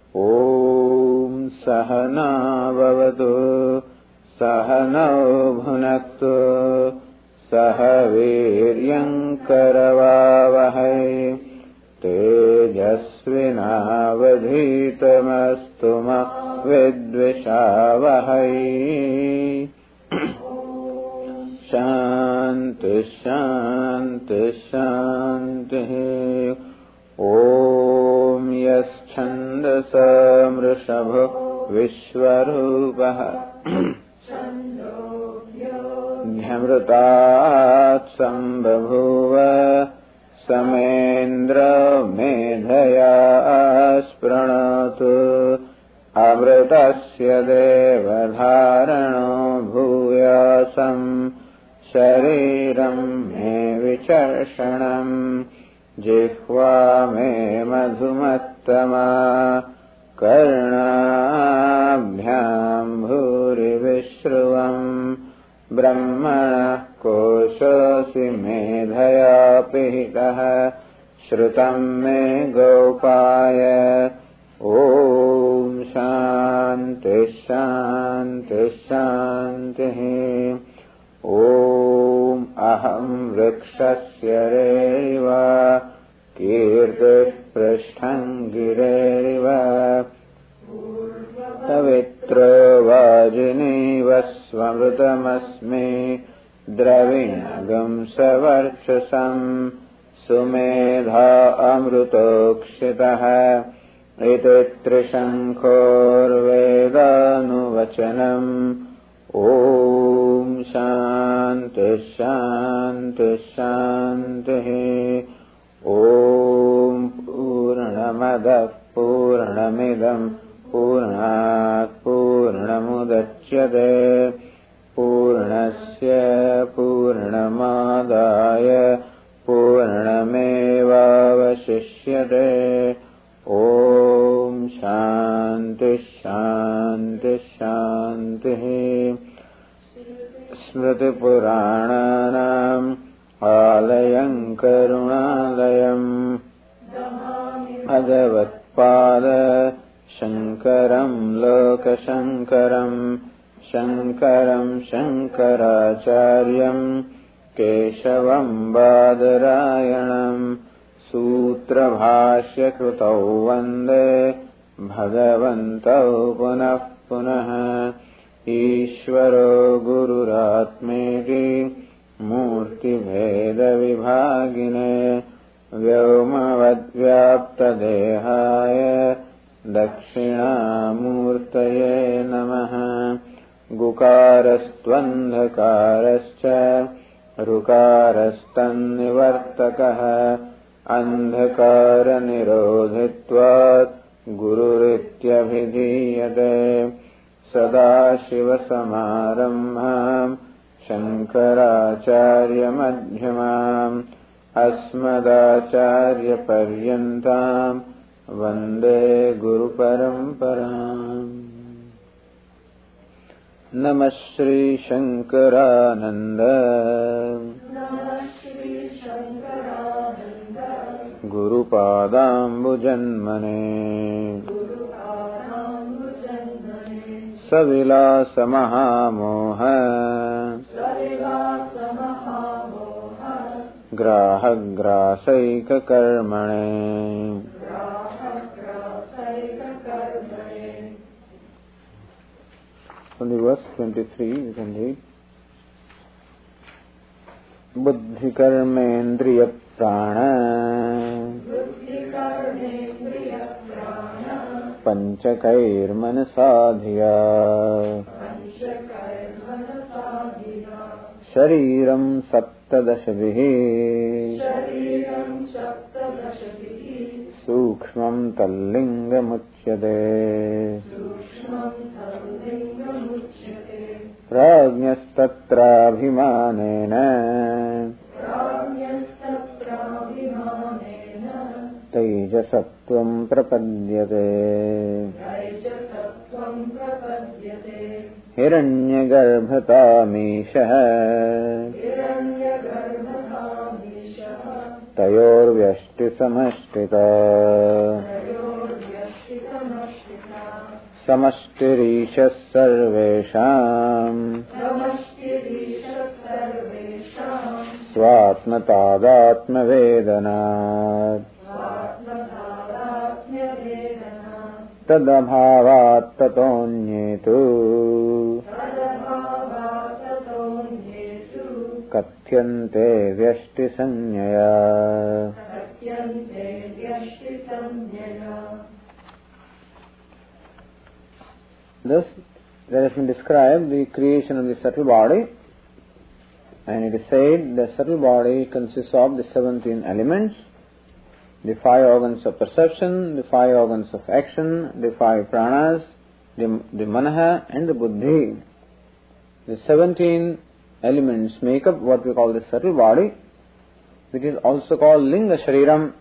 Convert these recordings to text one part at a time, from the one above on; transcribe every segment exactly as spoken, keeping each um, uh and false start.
ॐ सहना भवतु सहनौ भुनक्तु सह वीर्यं करवावहै तेजस्विनावधीतमस्तु मा विद्विषावहै। शान्ति शान्ति शान्तिः। ॐ यश्छन्दसा मृषभो विश्वरूपः ध्यमृतात् सम्बभूव समेन्द्रो मेधया स्पृणोतु अमृतस्य देवधारणो भूयासं शरीरं मे विचर्षणम् जिह्वा मे मधुमत्तमा कर्णाभ्यां भूरिविश्रुवम् ब्रह्मणः कोशोऽसि मेधया पिहितः श्रुतं मे गोपाय। ॐ शान्ति शान्ति शान्तिः। ॐ अहं वृक्षस्य रेरिव कीर्तिः पृष्ठं गिरेरिव पवित्रो वाजिनीव स्वमृतमस्मि द्रविणगं सवर्चसं सुमेधा अमृतोक्षितः इति त्रिशङ्खोर्वेदानुवचनम्। ॐ शान्ति शान्ति शान्तिः। ॐ पूर्णमदः पूर्णमिदं पूर्णात् पूर्णमुदच्यते पूर्णस्य पूर्णमादाय पूर्णमेवावशिष्यते। ॐ शान्ति शान्ति शान्तिः। स्मृतिपुराणानाम् आलयं करुणालयं भगवत्पाद शङ्करं लोकशङ्करं शङ्करं शङ्कराचार्यं केशवं बादरायणं सूत्रभाष्यकृतौ वन्दे भगवन्तौ पुनः पुनः। ईश्वरो गुरुरात्मेति मूर्तिभेदविभागिने व्योमवद्व्याप्तदेहाय दक्षिणामूर्तये नमः। गुकारस्त्वन्धकारश्च ऋकारस्तन्निवर्तकः अन्धकारनिरोधित्वात् गुरुरित्यभिधीयते। सदाशिवसमारम्भाम् शङ्कराचार्यमध्यमाम् अस्मदाचार्यपर्यन्ताम् वन्दे गुरुपरम्पराम्। नमः Shri शङ्करानन्द गुरुपादाम्बुजन्मने सविलासमहामोह ग्राहग्रासैककर्मणे From the verse twenty-three, we can read. Buddhi karmendriya prana panchakair manasadhiya shariram saptadashavihi sukshmam tallingamuchyate प्राज्ञस्तत्राभिमानेन तैजसत्वं प्रपद्यते हिरण्यगर्भतामीशः तयोर्व्यष्टिसमष्टिता समष्टिरीशः सर्वेषाम् स्वात्मतादात्मवेदनात् तदभावात् ततोऽन्येतु कथ्यन्ते व्यष्टिसंज्ञया. Thus, there has been described the creation of the subtle body, and it is said the subtle body consists of the seventeen elements, the five organs of perception, the five organs of action, the five pranas, the, the manaha and the buddhi. The seventeen elements make up what we call the subtle body, which is also called linga shariram.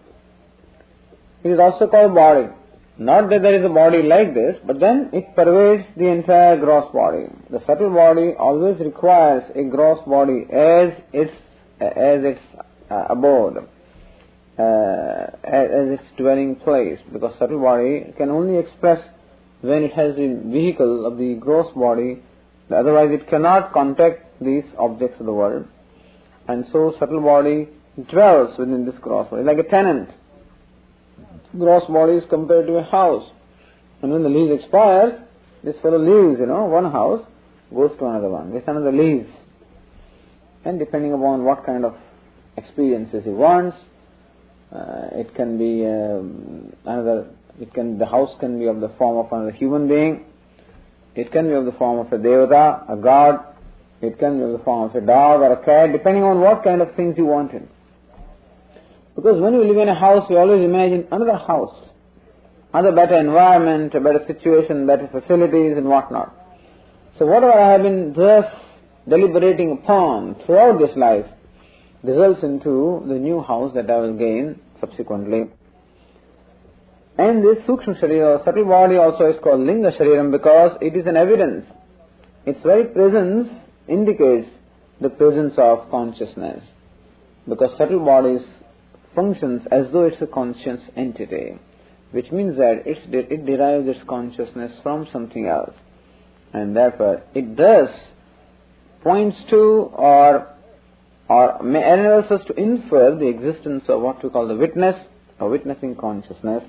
It is also called body. Not that there is a body like this, but then it pervades the entire gross body. The subtle body always requires a gross body as its as its uh, abode, uh, as, as its dwelling place, because subtle body can only express when it has the vehicle of the gross body. Otherwise, it cannot contact these objects of the world, and so subtle body dwells within this gross body, like a tenant. Gross body is compared to a house, and when the lease expires, this fellow leaves, you know, one house, goes to another one, gets another lease, and depending upon what kind of experiences he wants, uh, it can be um, another, it can, the house can be of the form of another human being, it can be of the form of a devata, a god, it can be of the form of a dog or a cat, depending on what kind of things you wanted. Because when we live in a house, we always imagine another house, another better environment, a better situation, better facilities and whatnot. So whatever I have been thus deliberating upon throughout this life results into the new house that I will gain subsequently. And this sukshma sharira, or subtle body, also is called linga shariram because it is an evidence. Its very presence indicates the presence of consciousness, because subtle bodies functions as though it's a conscious entity, which means that it's, it derives its consciousness from something else, and therefore it thus points to or or enables us to infer the existence of what we call the witness or witnessing consciousness.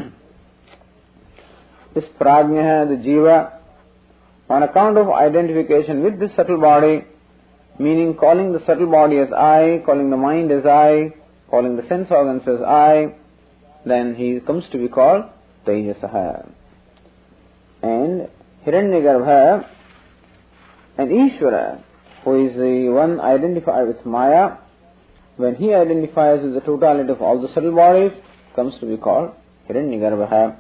This prajna, the jiva, on account of identification with this subtle body, meaning calling the subtle body as I, calling the mind as I, calling the sense organs as I, then he comes to be called Tejasaha. And Hiranyagarbha and Ishvara, who is the one identified with Maya, when he identifies with the totality of all the subtle bodies, comes to be called Hiranyagarbha.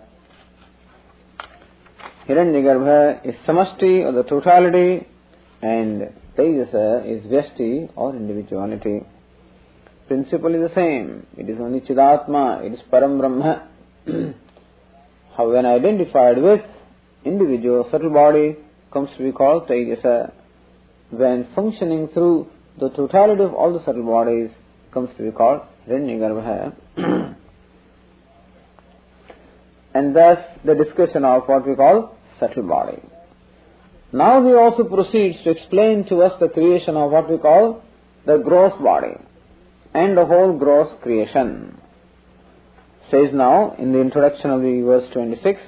Hiranyagarbha is Samashti, or the totality, and Tejasa is Vyashti, or individuality. Principle is the same. It is only Chidatma, it is Param Brahma. How when identified with individual subtle body comes to be called Tejasa. When functioning through the totality of all the subtle bodies comes to be called Hiranyagarbha. And thus the discussion of what we call subtle body. Now he also proceeds to explain to us the creation of what we call the gross body and the whole gross creation. Says now in the introduction of the verse twenty-six,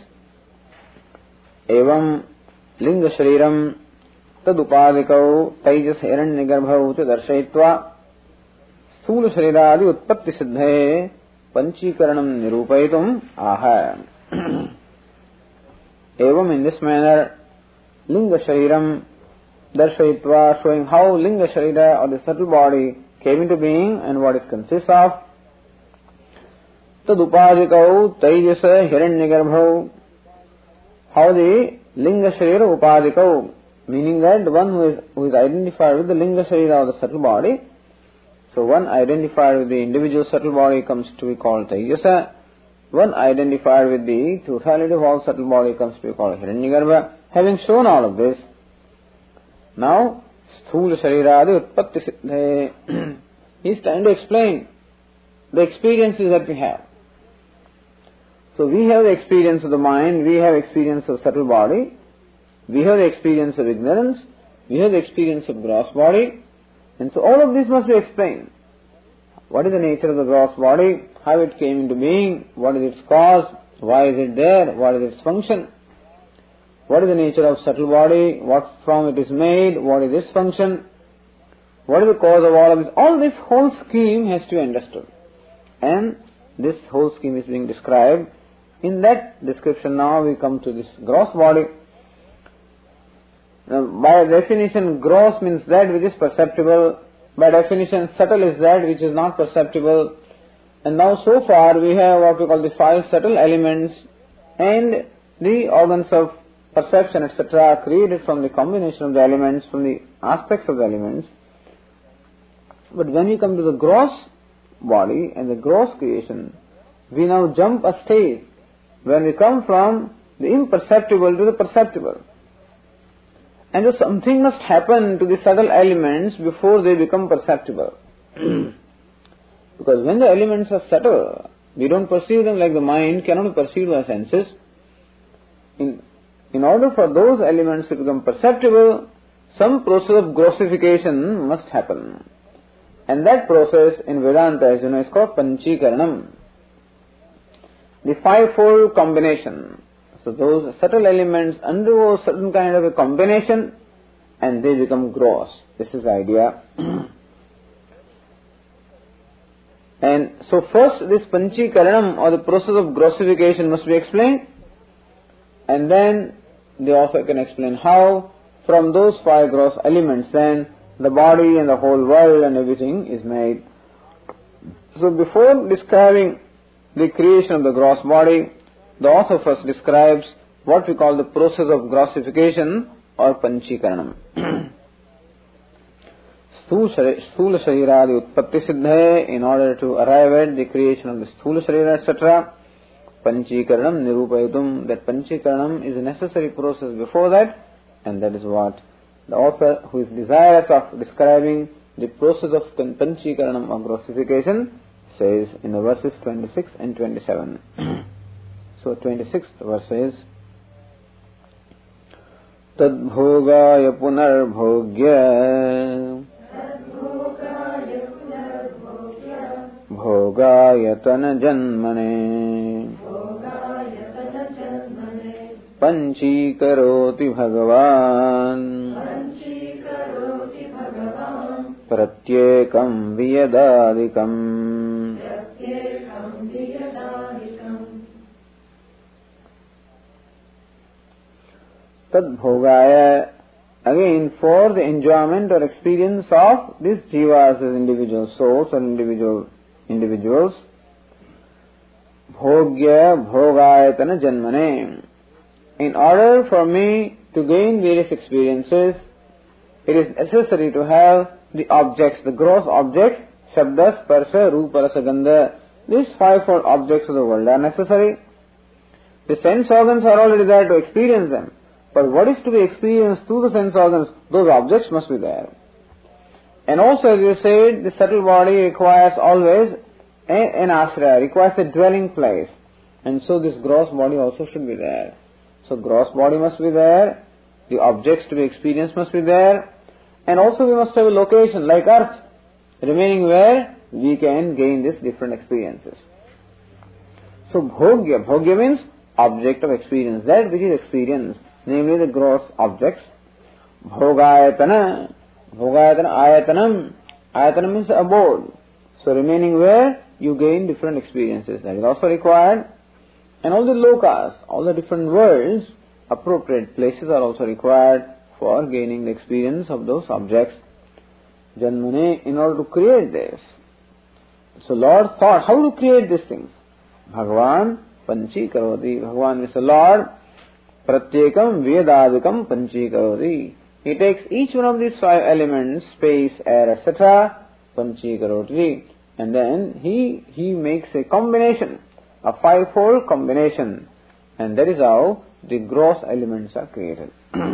Evam linga shariram tadupadikau tejas hiranyagarbhau te darshayitva sthula shariradi utpatti siddhe panchikaranam nirupaitum aha. Evam, in this manner, linga shariram darshayitva, showing how linga sharira, or the subtle body, came into being and what it consists of. Tadupadikau tejasa hiranyagarbhau, how the linga sharira upadikau, meaning that the one who is, who is identified with the linga sharira, or the subtle body. So one identified with the individual subtle body comes to be called Tejasa. One identified with the totality of all subtle body comes to be called Hiranyagarbha. Having shown all of this, now Sthula Shariradi Utpatti Siddhe, he is trying to explain the experiences that we have. So we have the experience of the mind, we have experience of subtle body, we have the experience of ignorance, we have the experience of gross body, and so all of this must be explained. What is the nature of the gross body? How it came into being? What is its cause? Why is it there? What is its function? What is the nature of subtle body? What from it is made? What is its function? What is the cause of all of this? All this whole scheme has to be understood. And this whole scheme is being described. In that description now we come to this gross body. Now, by definition, gross means that which is perceptible. By definition, subtle is that which is not perceptible. And now so far we have what we call the five subtle elements and the organs of perception, et cetera, created from the combination of the elements, from the aspects of the elements. But when we come to the gross body and the gross creation, we now jump a stage when we come from the imperceptible to the perceptible. And so something must happen to the subtle elements before they become perceptible. Because when the elements are subtle, we don't perceive them like the mind cannot be perceived by senses. In, in order for those elements to become perceptible, some process of grossification must happen. And that process in Vedanta, as you know, is called Panchikaranam. The fivefold combination. So those subtle elements undergo certain kind of a combination and they become gross. This is the idea. And so first this Panchikaranam or the process of grossification must be explained, and then the author can explain how from those five gross elements then the body and the whole world and everything is made. So before describing the creation of the gross body, the author first describes what we call the process of grossification or Panchikaranam. Sthula Sharira Utpatti Siddhe, in order to arrive at the creation of the Sthula Sharira, et cetera. Panchikaranam Nirupayatum, that Panchikaranam is a necessary process before that, and that is what the author, who is desirous of describing the process of Panchikaranam or grossification, says in the verses twenty-six and twenty-seven. So twenty-sixth verse says, Tadbhogaya punarbhogya Bhogayatana janmane Panchikaroti Bhagavan Pratyekam Viyadadikam. Tadbhogaya, again for the enjoyment or experience of these jivas as individual souls or individual individuals. Bhogya bhogayatana janmane. In order for me to gain various experiences, it is necessary to have the objects, the gross objects, shabda, sparsa, rupa, rasa, gandha. These fivefold objects of the world are necessary. The sense organs are already there to experience them. But what is to be experienced through the sense organs, those objects must be there. And also, as you said, the subtle body requires always a, an ashraya, requires a dwelling place. And so this gross body also should be there. So gross body must be there, the objects to be experienced must be there, and also we must have a location like earth, remaining where we can gain these different experiences. So bhogya, bhogya means object of experience, that which is experienced, namely the gross objects. Bhogayatana, bhogayatana, ayatanam, ayatanam means abode. So remaining where you gain different experiences, that is also required. And all the lokas, all the different worlds, appropriate places are also required for gaining the experience of those objects. Janmane, in order to create this. So Lord thought how to create these things. Bhagavan Panchikaroti. Bhagavan is the Lord. Pratyekam Vedadikam Panchikaroti. He takes each one of these five elements, space, air, et cetera, Panchikaroti, and then he he makes a combination, a fivefold combination, and that is how the gross elements are created.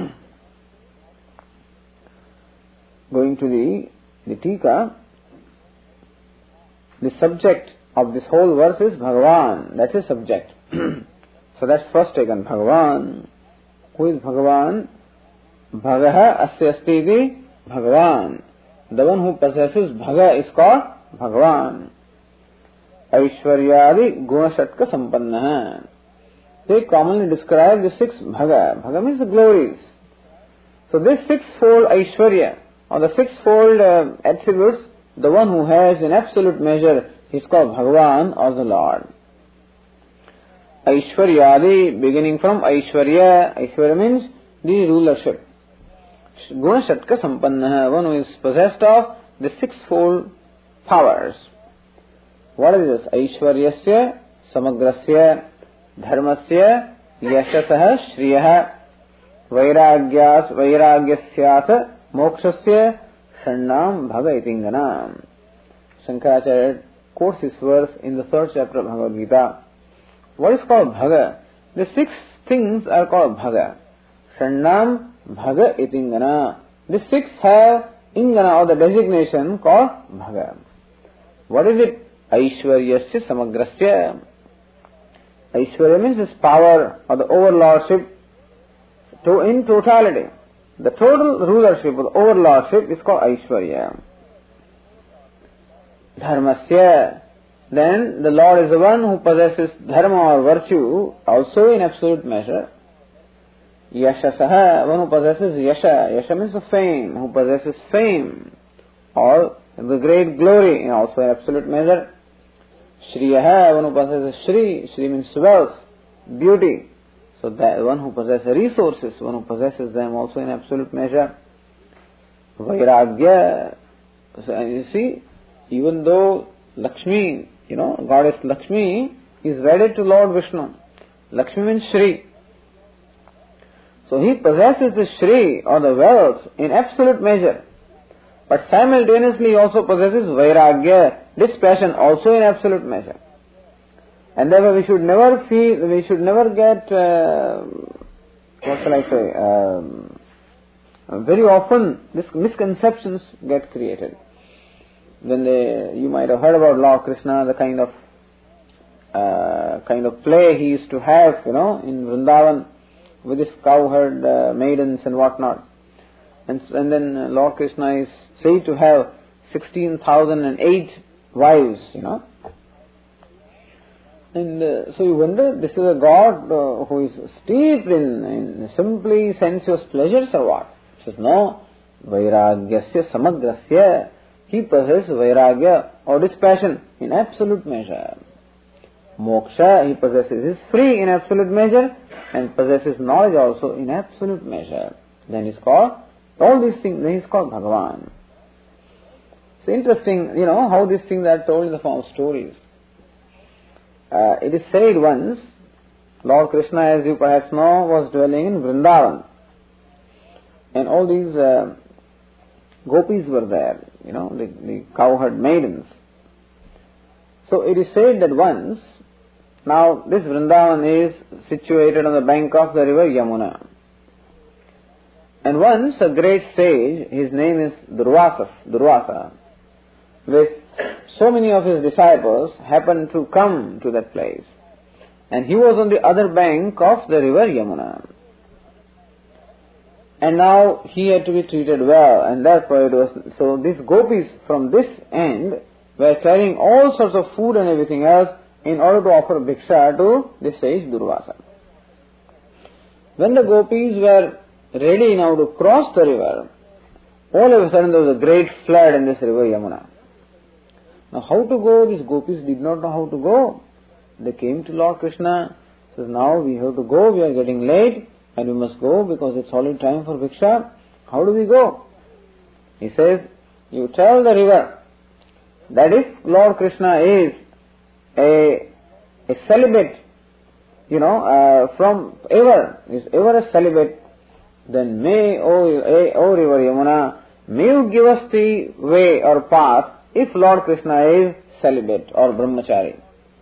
Going to the, the Tika, the subject of this whole verse is Bhagavan, that's his subject. So that's first taken, Bhagavan. Who is Bhagavan? Bhagaha asya asti iti Bhagavan. The one who possesses Bhaga is called Bhagavan. Aishwaryadi gunashatka sampanna. They commonly describe the six Bhaga. Bhaga means the glories. So this sixfold Aishwarya, or the sixfold uh, attributes, the one who has in absolute measure, is called Bhagavan or the Lord. Aishwaryadi, beginning from Aishwarya. Aishwarya means the rulership. Gunashatka sampanna, one who is possessed of the sixfold powers. What is this? Aishwaryasya, samagrasya, dharmasya, yashasah, shriyah, vairagyas, vairagyasyat, mokshasya, shannam, bhaga itinganam. Shankaracharya quotes this verse in the third chapter of Bhagavad Gita. What is called Bhaga? The six things are called Bhaga. Shannam, bhaga itingana. The six have ingana or the designation called Bhaga. What is it? Aishwaryasya samagrasya. Aishwarya means this power or the overlordship to in totality. The total rulership or the overlordship is called Aishwarya. Dharmasya. Then the Lord is the one who possesses dharma or virtue also in absolute measure. Yashasaha, one who possesses yasha. Yasha means the fame, who possesses fame or the great glory also in absolute measure. Shriyaha, one who possesses Shri. Shri means wealth, beauty. So that one who possesses resources, one who possesses them also in absolute measure. Vairagya. So, and you see, even though Lakshmi, you know, goddess Lakshmi is wedded to Lord Vishnu. Lakshmi means Shri. So he possesses the Shri or the wealth in absolute measure. But simultaneously he also possesses Vairagya, dispassion also in absolute measure. And therefore we should never feel, we should never get, uh, what shall I say, um, very often this misconceptions get created. When they, you might have heard about Lord Krishna, the kind of, uh, kind of play he used to have, you know, in Vrindavan, with his cowherd uh, maidens and whatnot. And, and then Lord Krishna is said to have sixteen thousand eight wives, you know. And uh, so you wonder, this is a God uh, who is steeped in, in simply sensuous pleasures or what? He says, no, vairagyasya samagrasya. He possesses vairagya or dispassion in absolute measure. Moksha, he possesses is free in absolute measure and possesses knowledge also in absolute measure. Then he's called, all these things, then he's called Bhagavan. It's interesting, you know, how these things are told in the form of stories. Uh, it is said once, Lord Krishna, as you perhaps know, was dwelling in Vrindavan. And all these uh, gopis were there, you know, the, the cowherd maidens. So it is said that once, now this Vrindavan is situated on the bank of the river Yamuna. And once a great sage, his name is Durvasa, Durvasa, with so many of his disciples happened to come to that place. And he was on the other bank of the river Yamuna. And now he had to be treated well, and therefore it was, so these gopis from this end were carrying all sorts of food and everything else in order to offer bhiksha to the sage Durvasa. When the gopis were ready now to cross the river, all of a sudden there was a great flood in this river Yamuna. Now how to go? These gopis did not know how to go. They came to Lord Krishna, says, now we have to go, we are getting late and we must go because it's already time for bhiksha. How do we go? He says, you tell the river that if Lord Krishna is a, a celibate, you know, uh, from ever, is ever a celibate, then may, O, O river Yamuna, may you give us the way or path if Lord Krishna is celibate or brahmachari.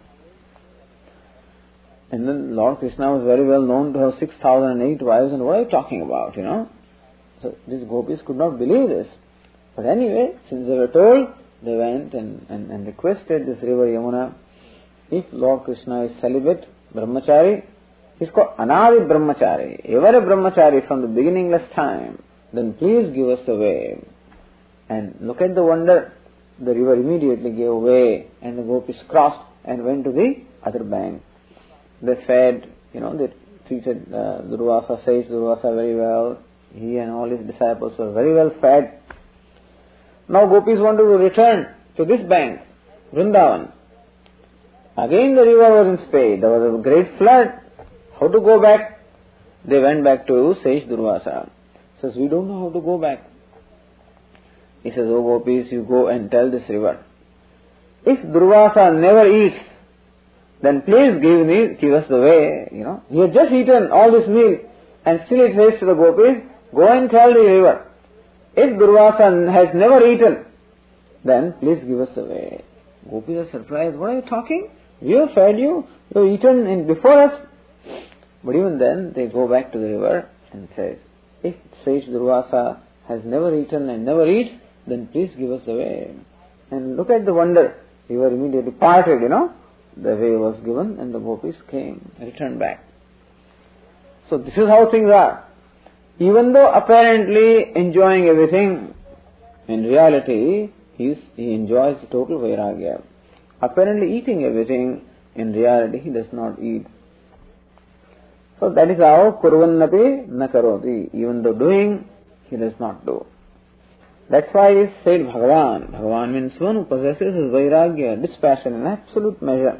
And then Lord Krishna was very well known to have six thousand eight wives, and what are you talking about, you know? So these gopis could not believe this. But anyway, since they were told, they went and, and, and requested this river Yamuna, if Lord Krishna is celibate, brahmachari, he's called Anadi Brahmachari, ever a brahmachari from the beginningless time, then please give us the way. And look at the wonder, the river immediately gave way and the gopis crossed and went to the other bank. They fed, you know, they treated uh, Durvasa, says Durvasa very well. He and all his disciples were very well fed. Now gopis wanted to return to this bank, Vrindavan. Again the river was in spate. There was a great flood. How to go back? They went back to Sage Durvasa. Says, we don't know how to go back. He says, oh gopis, you go and tell this river, if Durvasa never eats, then please give me, give us the way, you know. He had just eaten all this meal and still it says to the gopis, go and tell the river, if Durvasa has never eaten, then please give us the way. Gopis are surprised, what are you talking? We have fed you, you have eaten in before us. But even then they go back to the river and say, if Sage Durvasa has never eaten and never eats, then please give us the way. And look at the wonder. They were immediately parted, you know. The way was given and the gopis came, returned back. So this is how things are. Even though apparently enjoying everything, in reality he, is, he enjoys the total vairagya. Apparently eating everything, in reality he does not eat. So that is how kurvannapi na karoti. Even though doing, he does not do. That's why it is said Bhagavan. Bhagavan means one who possesses his vairagya, dispassion in absolute measure.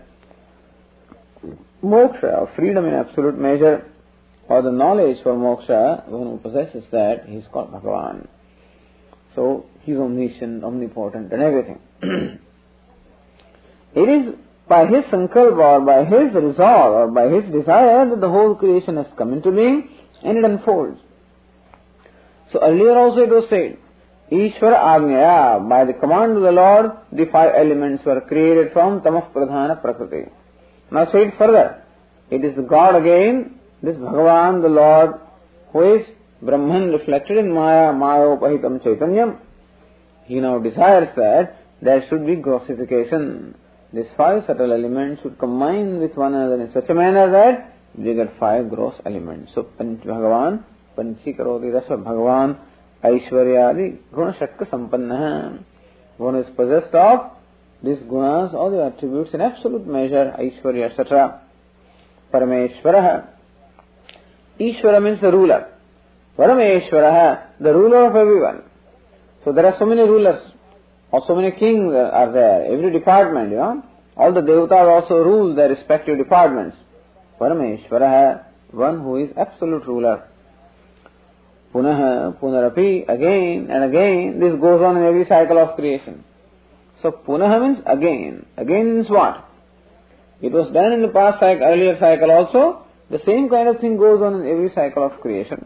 Moksha, or freedom in absolute measure, or the knowledge for moksha, one who possesses that, he is called Bhagavan. So he is omniscient, omnipotent and everything. It is by his sankalpa or by his resolve or by his desire that the whole creation has come into being and it unfolds. So earlier also it was said, Ishvara Agnyaya, by the command of the Lord, the five elements were created from Tamah Pradhana Prakriti. Now say it further. It is God again, this Bhagavan, the Lord, who is Brahman reflected in Maya, Mayopahitam Chaitanyam. He now desires that there should be grossification. These five subtle elements should combine with one another in such a manner that we get five gross elements. So Panch Bhagavan, Panchi Karoti Rasa Bhagavan, Aishwaryadi Guna Shakka Sampanna. One is possessed of these gunas, all the attributes in absolute measure, Aishwarya, et cetera. Parameshwaraha. Ishvara means the ruler. Parameshwaraha, the ruler of everyone. So there are so many rulers, or so many kings are there. Every department, you know, all the devatas also rule their respective departments. Parameshwaraha, one who is absolute ruler. Punaha, punarapi, again and again, this goes on in every cycle of creation. So punaha means again. Again means what? It was done in the past cycle, earlier cycle also. The same kind of thing goes on in every cycle of creation.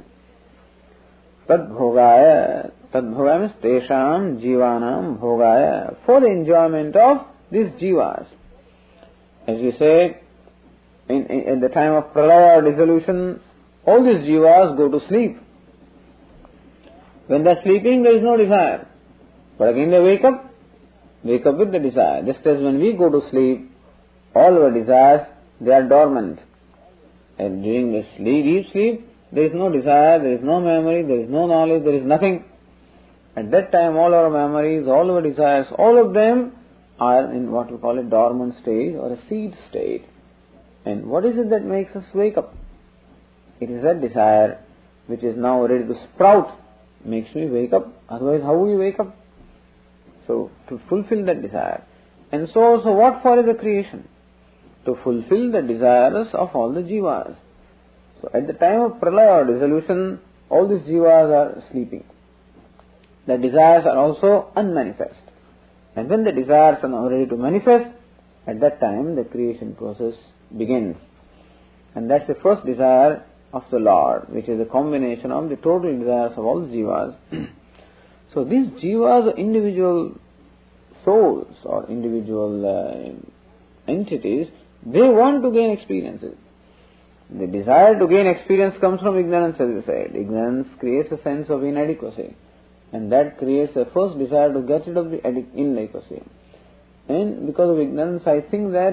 Tadbhogaya. Tadbhogaya means tesham jivanam bhogaya. For the enjoyment of these jivas. As we say, in, in, in the time of pralaya or dissolution, all these jivas go to sleep. When they are sleeping, there is no desire. But again they wake up, wake up with the desire. Just as when we go to sleep, all our desires, they are dormant. And during the sleep, deep sleep, there is no desire, there is no memory, there is no knowledge, there is nothing. At that time, all our memories, all our desires, all of them are in what we call a dormant state or a seed state. And what is it that makes us wake up? It is that desire which is now ready to sprout, makes me wake up. Otherwise, how will we wake up? So, to fulfill that desire. And so, so what for is the creation? To fulfill the desires of all the jivas. So, at the time of pralaya or dissolution, all these jivas are sleeping. The desires are also unmanifest. And when the desires are now ready to manifest, at that time the creation process begins. And that's the first desire of the Lord, which is a combination of the total desires of all the jivas. So these jivas are individual souls or individual uh, entities. They want to gain experiences. The desire to gain experience comes from ignorance, as we said. Ignorance creates a sense of inadequacy. And that creates a first desire to get rid of the inadequacy. And because of ignorance, I think that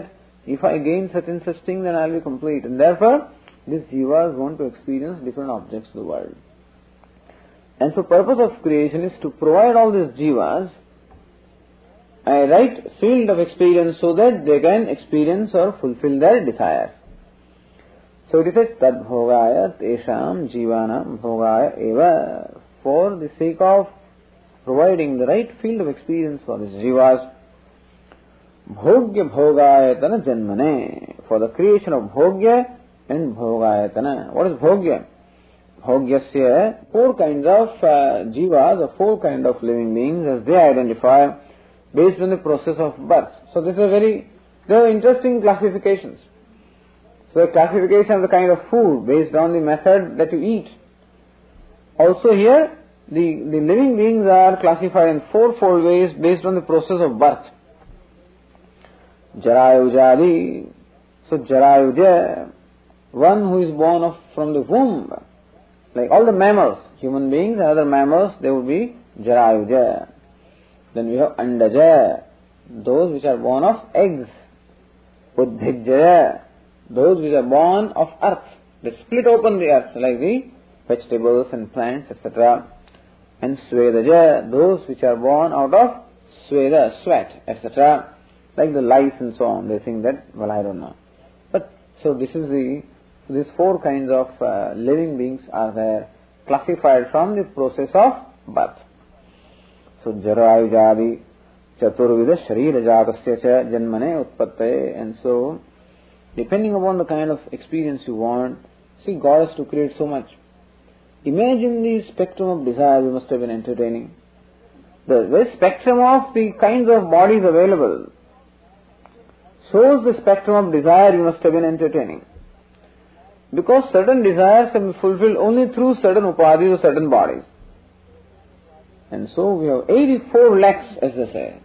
If I gain such and such thing, then I will be complete. And therefore, these jivas want to experience different objects of the world. And so purpose of creation is to provide all these jivas a right field of experience so that they can experience or fulfill their desires. So it says, tad bhogaya tesham jivanam bhogaya eva, for the sake of providing the right field of experience for these jivas, bhogya bhogayatana janmane, for the creation of bhogya and bhogayatana. What is bhogya? Bhogyasya, four kinds of uh, jivas, or four kinds of living beings as they identify based on the process of birth. So this is a very, they are interesting classifications. So a classification of the kind of food based on the method that you eat. Also here, the, the living beings are classified in fourfold ways based on the process of birth. Jarayujadi. So Jarayuja, one who is born of, from the womb. Like all the mammals, human beings and other mammals, they would be Jarayuja. Then we have Andaja, those which are born of eggs. Uddhijaya, those which are born of earth. They split open the earth like the vegetables and plants, et cetera. And Swedaja, those which are born out of Sweda, sweat, et cetera. Like the lice and so on. They think that, well, I don't know. But, so this is the, these four kinds of uh, living beings are there, classified from the process of birth. So, Jarayujadi, Chaturvida Sharira Jatasya cha Janmane Utpatte. And so, depending upon the kind of experience you want, see, God has to create so much. Imagine the spectrum of desire we must have been entertaining. The very spectrum of the kinds of bodies available shows the spectrum of desire you must have been entertaining. Because certain desires can be fulfilled only through certain upadhis or certain bodies. And so we have eighty-four lakhs, as they say.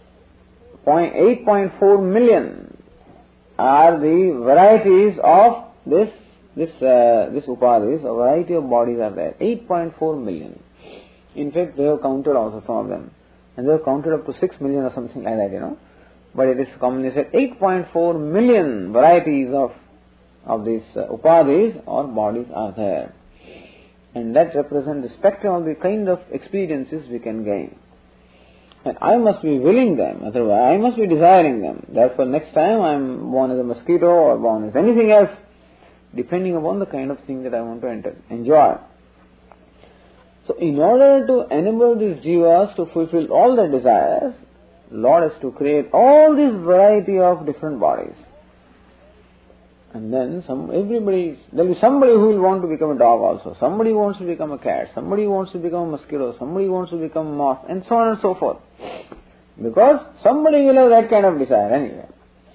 eight point four million are the varieties of this this uh, this upadhis. A variety of bodies are there. eight point four million. In fact, they have counted also some of them. And they have counted up to six million or something like that, you know. But it is commonly said eight point four million varieties of of these uh, upadhis or bodies are there. And that represents the spectrum of the kind of experiences we can gain. And I must be willing them, otherwise I must be desiring them. Therefore next time I am born as a mosquito or born as anything else, depending upon the kind of thing that I want to enter, enjoy. So in order to enable these jivas to fulfill all their desires, Lord has to create all this variety of different bodies. And then some, everybody, there will be somebody who will want to become a dog also. Somebody wants to become a cat. Somebody wants to become a mosquito. Somebody wants to become a moth. And so on and so forth. Because somebody will have that kind of desire anyway.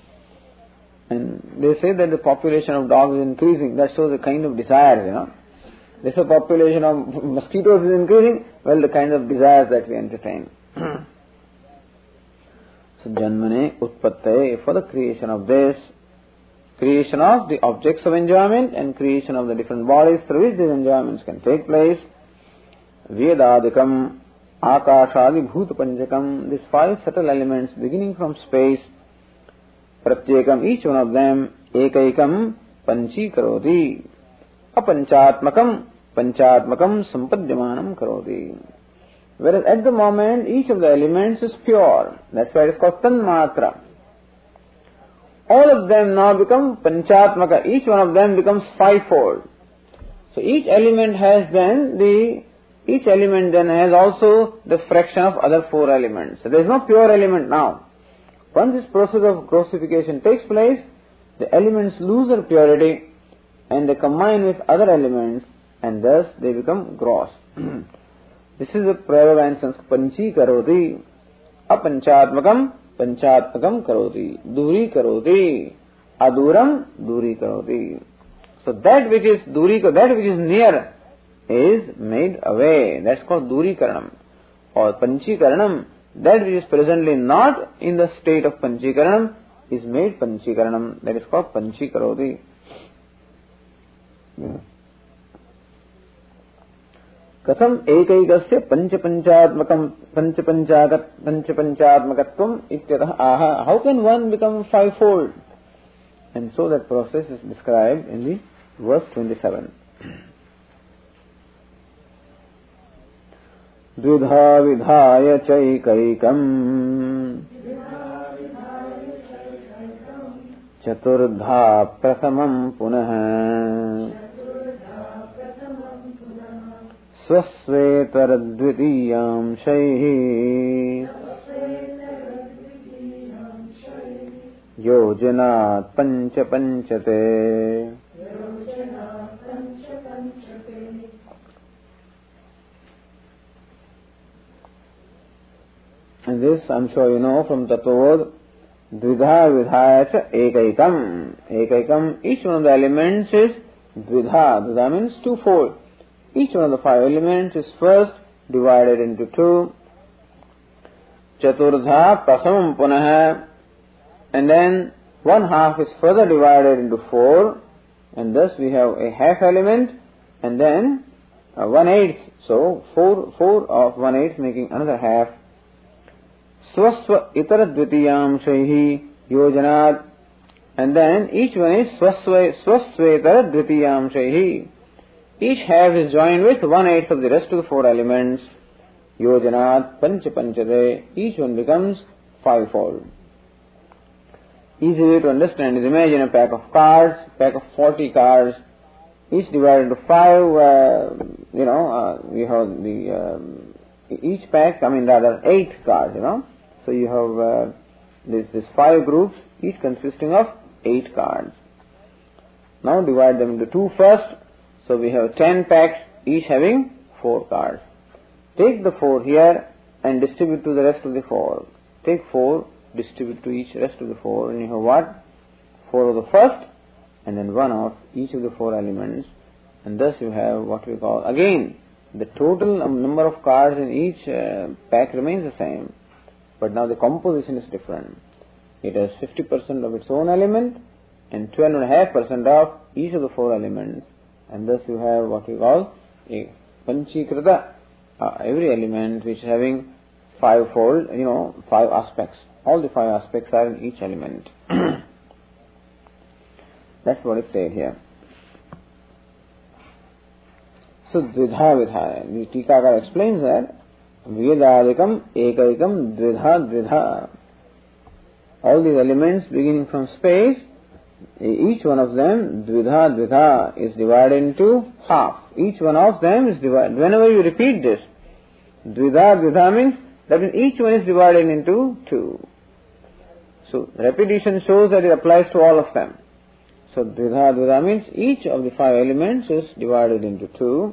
And they say that the population of dogs is increasing. That shows the kind of desires, you know. They say population of mosquitoes is increasing. Well, the kind of desires that we entertain. So, Janmane Utpatte, for the creation of this, creation of the objects of enjoyment and creation of the different bodies through which these enjoyments can take place. Vedadikam, Akashadi Bhuta Panchakam, these five subtle elements beginning from space, Pratyekam, each one of them, Ekaikam, Panchi Karoti, Apanchatmakam, Panchatmakam, Sampadyamanam Karoti. Whereas at the moment, each of the elements is pure. That's why it is called Tanmatra. All of them now become Panchatmaka. Each one of them becomes fivefold. So each element has then the, each element then has also the fraction of other four elements. So there is no pure element now. Once this process of grossification takes place, the elements lose their purity and they combine with other elements and thus they become gross. This is a prayoga in Sanskrit. Panchi karoti, apanchatmakam, panchatmakam karoti, duri karoti, aduram, duri karoti. So that which is duri, that which is near is made away. That's called duri karanam. Or panchi karanam, that which is presently not in the state of panchi karanam is made panchi karanam. That is called panchi karoti. Yeah. Katham ekaikasya panchapanchatmakam panchapanchagat panchapanchatmakatvam ityatah aha. How can one become fivefold? And so that process is described in the verse twenty-seven. Dvidha vidhaya chaikaikam Chaturdha prasamam punah Swasvetara shaihi Yojanat pancha panchate. And this I'm sure you know from Tattvad, Dvidha vidhaya cha ekaikam. Ekaikam, each one of the elements is dvidha. Dvidha means twofold. Each one of the five elements is first divided into two. Chaturdha prasamam punah. And then one half is further divided into four. And thus we have a half element and then uh, one eighth. So four, four of one eighth making another half. Swasva itara dvitiyam shaihi yojanat. And then each one is swasva itara dvitiyam shaihi. Each half is joined with one eighth of the rest of the four elements. Yojanat pancha panchate. Each one becomes fivefold. Easy way to understand is imagine a pack of cards, pack of forty cards, each divided into five. Uh, you know, uh, we have the um, each pack. I mean, rather eight cards. You know, so you have uh, this this five groups, each consisting of eight cards. Now divide them into two first. So we have ten packs, each having four cards. Take the four here and distribute to the rest of the four. Take four. Distribute to each rest of the four, and you have what? Four of the first, and then one of each of the four elements, and thus you have what we call, again, the total number of cards in each uh, pack remains the same, but now the composition is different. It has fifty percent of its own element, and twelve point five percent of each of the four elements, and thus you have what we call a panchikrita, uh, every element which is having fivefold, you know, five aspects. All the five aspects are in each element. That's what is said here. So, dvidha vidhaya. The Tikakara explains that Vedadikam, Ekaikam, Dvidha, Dvidha. All these elements beginning from space, each one of them, Dvidha, Dvidha, is divided into half. Each one of them is divided. Whenever you repeat this, Dvidha, Dvidha means that means each one is divided into two. So repetition shows that it applies to all of them. So dvidha, dvidha means each of the five elements is divided into two.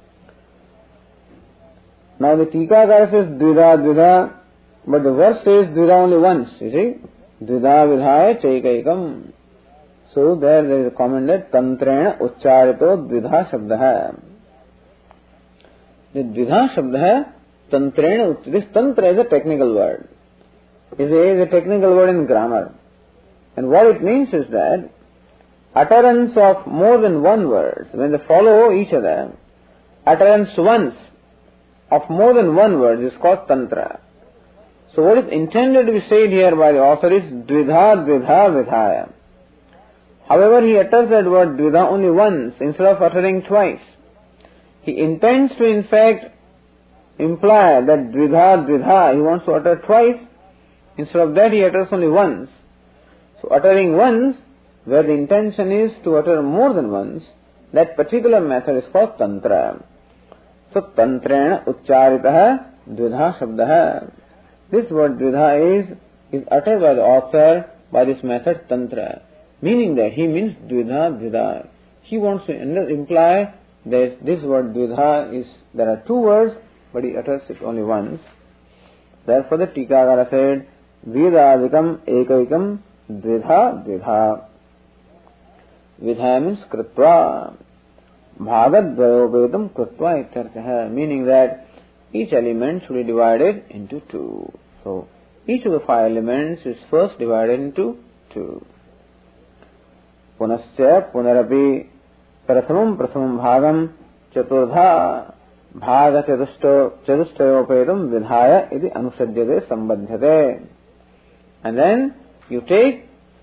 Now the Tikakara says dvidha, dvidha, but the verse says dvidha only once, you see. Dvidha vidhaya chaikaikam. So there there is a comment that tantrena ucharito dvidha shabdaha. The dvidha shabdaha tantrena, this tantra is a technical word. Is a, is a technical word in grammar. And what it means is that utterance of more than one word, when they follow each other, utterance once of more than one word is called tantra. So what is intended to be said here by the author is dvidha, dvidha, vidhaya. However, he utters that word dvidha only once instead of uttering twice. He intends to in fact imply that dvidha, dvidha, he wants to utter twice. Instead of that, he utters only once. So uttering once, where the intention is to utter more than once, that particular method is called tantra. So tantrena ucharitaha dvidha shabdaha. This word dvidha is, is uttered by the author by this method tantra, meaning that he means dvidha, dvidha. He wants to imply that this word dvidha is, there are two words, but he utters it only once. Therefore the Tikakara said, Vedadikam ekaikam dvidha dvidha. Vidha means kritva. Bhagadvayopetam kritva ityartha. Meaning that each element should be divided into two. So, each of the five elements is first divided into two. Punascha punarapi prasamam prasamam bhagam chaturdha bhaga chadushtayopetam vidhaya iti anusadyate sambadhyate. And then you take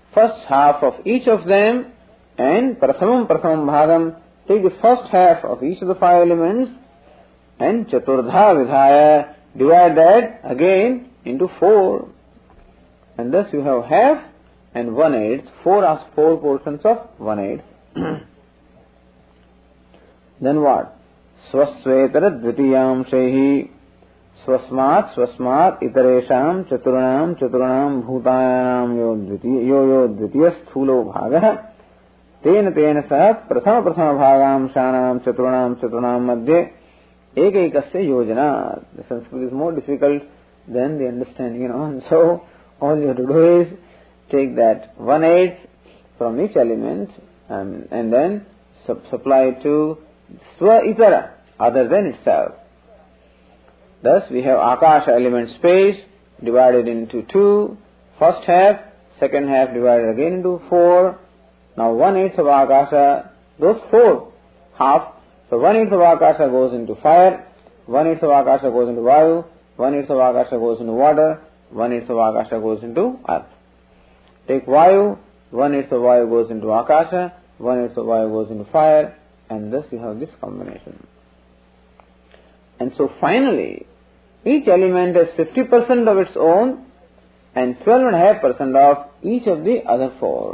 first half of each of them, and Prathamam Prathamam Bhagam, take the first half of each of the five elements, and Chaturdha Vidhaya, divide that again into four. And thus you have half and one eighth, four are four portions of one eighth. Then what? Swasvetara dvitiyam shehi swasmat swasmat itaresham chaturnam chaturnam bhutayanam yo dvitiya yo yo dvitiya sthulo bhagah tena tena sah prathama prathama bhagam shanam chaturnam chaturnam madhye ekaikasya yojana. The Sanskrit is more difficult than the understanding, you know, and so all you have to do is take that one eighth from each element um, and then sub- supply it to swa itara, other than itself. Thus we have akasha element space divided into two, first half, second half divided again into four. Now one eighth of akasha, those four half, so one eighth of akasha goes into fire, one eighth of akasha goes into vayu, one eighth of akasha goes into water, one eighth of akasha goes into earth. Take vayu, one eighth of vayu goes into akasha, one eighth of vayu goes into fire, and thus you have this combination. And so finally, each element has fifty percent of its own and twelve point five percent of each of the other four.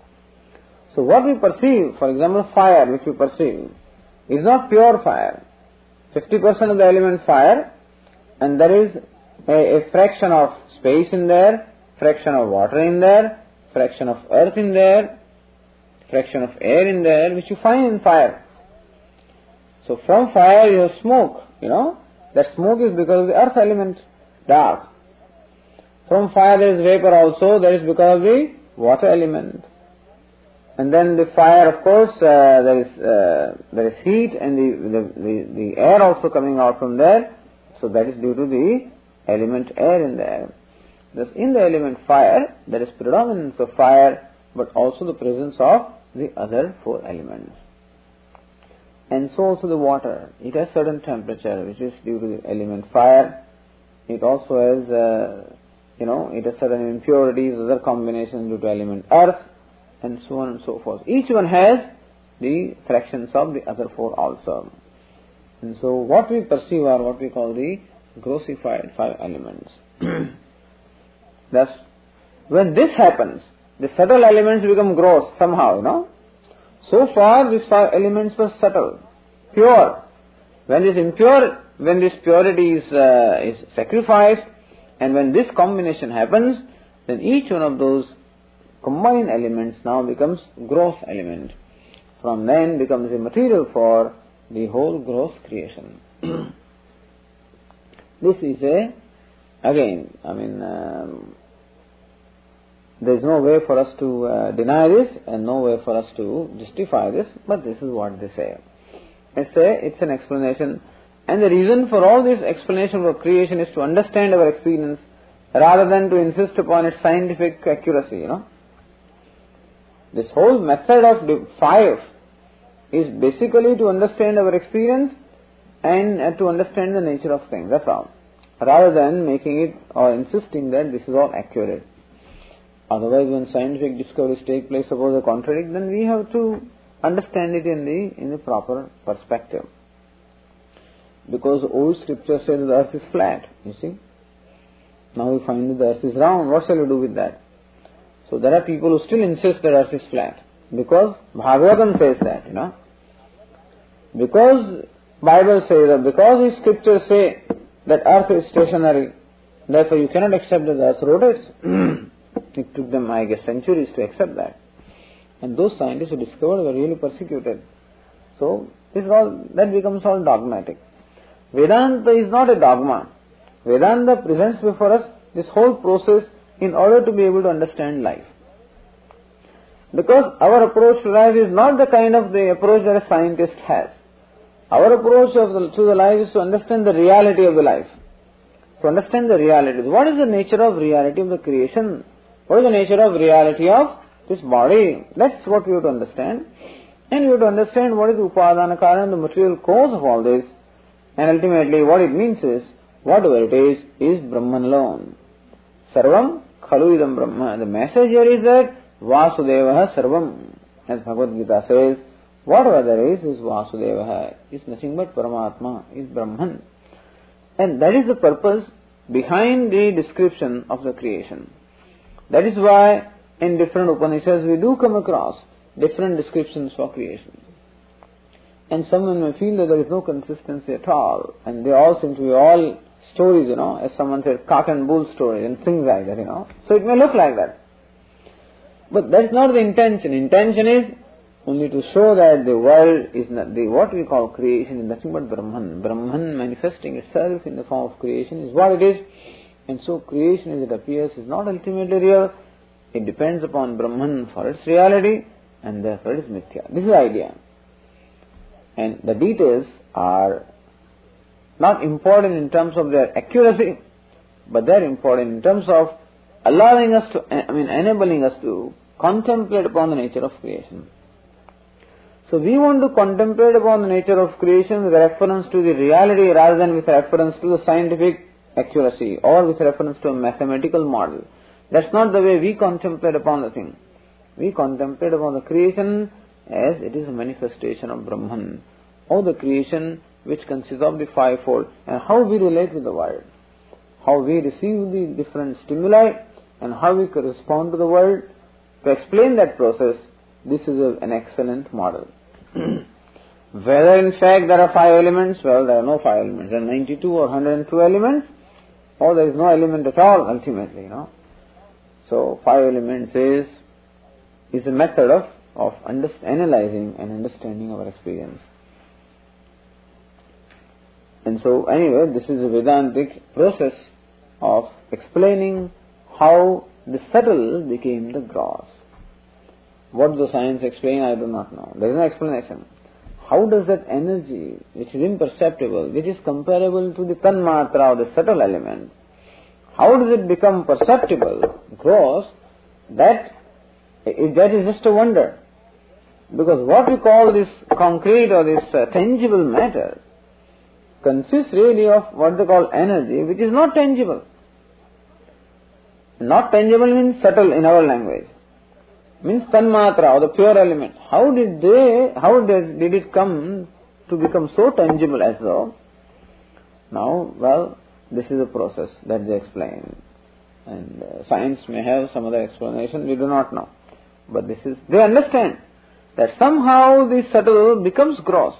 So what we perceive, for example fire which we perceive, is not pure fire. fifty percent of the element fire, and there is a, a fraction of space in there, fraction of water in there, fraction of earth in there, fraction of air in there, which you find in fire. So from fire you have smoke, you know, that smoke is because of the earth element, dark. From fire there is vapor also, that is because of the water element. And then the fire, of course, uh, there is uh, there is heat, and the, the, the, the air also coming out from there, so that is due to the element air in there. Thus in the element fire, there is predominance of fire, but also the presence of the other four elements. And so also the water, it has certain temperature which is due to the element fire. It also has, uh, you know, it has certain impurities, other combinations due to element earth, and so on and so forth. Each one has the fractions of the other four also. And so what we perceive are what we call the grossified five elements. Thus, when this happens, the subtle elements become gross somehow, you know. So far these five elements were subtle, pure. When this impure, when this purity is, uh, is sacrificed, and when this combination happens, then each one of those combined elements now becomes gross element. From then becomes a material for the whole gross creation. This is a, again, I mean, um, there is no way for us to uh, deny this and no way for us to justify this, but this is what they say. They say it's an explanation, and the reason for all this explanation for creation is to understand our experience rather than to insist upon its scientific accuracy, you know. This whole method of five is basically to understand our experience and uh, to understand the nature of things, that's all. Rather than making it or insisting that this is all accurate. Otherwise, when scientific discoveries take place, suppose they contradict, then we have to understand it in the in the proper perspective. Because old scripture says the earth is flat, you see. Now we find that the earth is round. What shall we do with that? So there are people who still insist that earth is flat. Because Bhagavatam says that, you know. Because Bible says that, because these scriptures say that earth is stationary, therefore you cannot accept that the earth rotates. It took them, I guess, centuries to accept that. And those scientists who discovered were really persecuted. So this is all, that becomes all dogmatic. Vedanta is not a dogma. Vedanta presents before us this whole process in order to be able to understand life. Because our approach to life is not the kind of the approach that a scientist has. Our approach of the, to the life is to understand the reality of the life. To understand the reality. What is the nature of reality of the creation? What is the nature of reality of this body? That's what we have to understand. And we have to understand what is the upadana karana, the material cause of all this. And ultimately what it means is, whatever it is, is Brahman alone. Sarvam khalu idam Brahma. The message here is that Vasudevaha Sarvam. As Bhagavad Gita says, whatever there is, is Vasudevaha, is nothing but Paramatma, is Brahman. And that is the purpose behind the description of the creation. That is why in different Upanishads we do come across different descriptions for creation. And someone may feel that there is no consistency at all, and they all seem to be all stories, you know, as someone said, cock and bull stories and things like that, you know. So it may look like that. But that is not the intention. Intention is only to show that the world is not, the what we call creation is nothing but Brahman. Brahman manifesting itself in the form of creation is what it is. And so creation as it appears is not ultimately real. It depends upon Brahman for its reality, and therefore it is mithya. This is the idea. And the details are not important in terms of their accuracy, but they are important in terms of allowing us to, I mean, enabling us to contemplate upon the nature of creation. So we want to contemplate upon the nature of creation with reference to the reality rather than with reference to the scientific accuracy or with reference to a mathematical model. That's not the way we contemplate upon the thing. We contemplate upon the creation as it is a manifestation of Brahman, or the creation which consists of the fivefold, and how we relate with the world, how we receive the different stimuli, and how we correspond to the world. To explain that process, this is a, an excellent model. Whether in fact there are five elements, well, there are no five elements. There are ninety-two or one hundred two elements, or there is no element at all ultimately, you know. So five elements is is a method of, of under, analyzing and understanding our experience. And so anyway, this is a Vedantic process of explaining how the subtle became the gross. What the science explain, I do not know. There is no explanation. How does that energy, which is imperceptible, which is comparable to the tanmatra, or the subtle element, how does it become perceptible, gross? That, that is just a wonder. Because what we call this concrete or this uh, tangible matter consists really of what they call energy, which is not tangible. Not tangible means subtle in our language. Means tanmatra, or the pure element. How did they, how did, did it come to become so tangible as though? Now, well, this is a process that they explain. And uh, science may have some other explanation, we do not know. But this is, they understand that somehow the subtle becomes gross.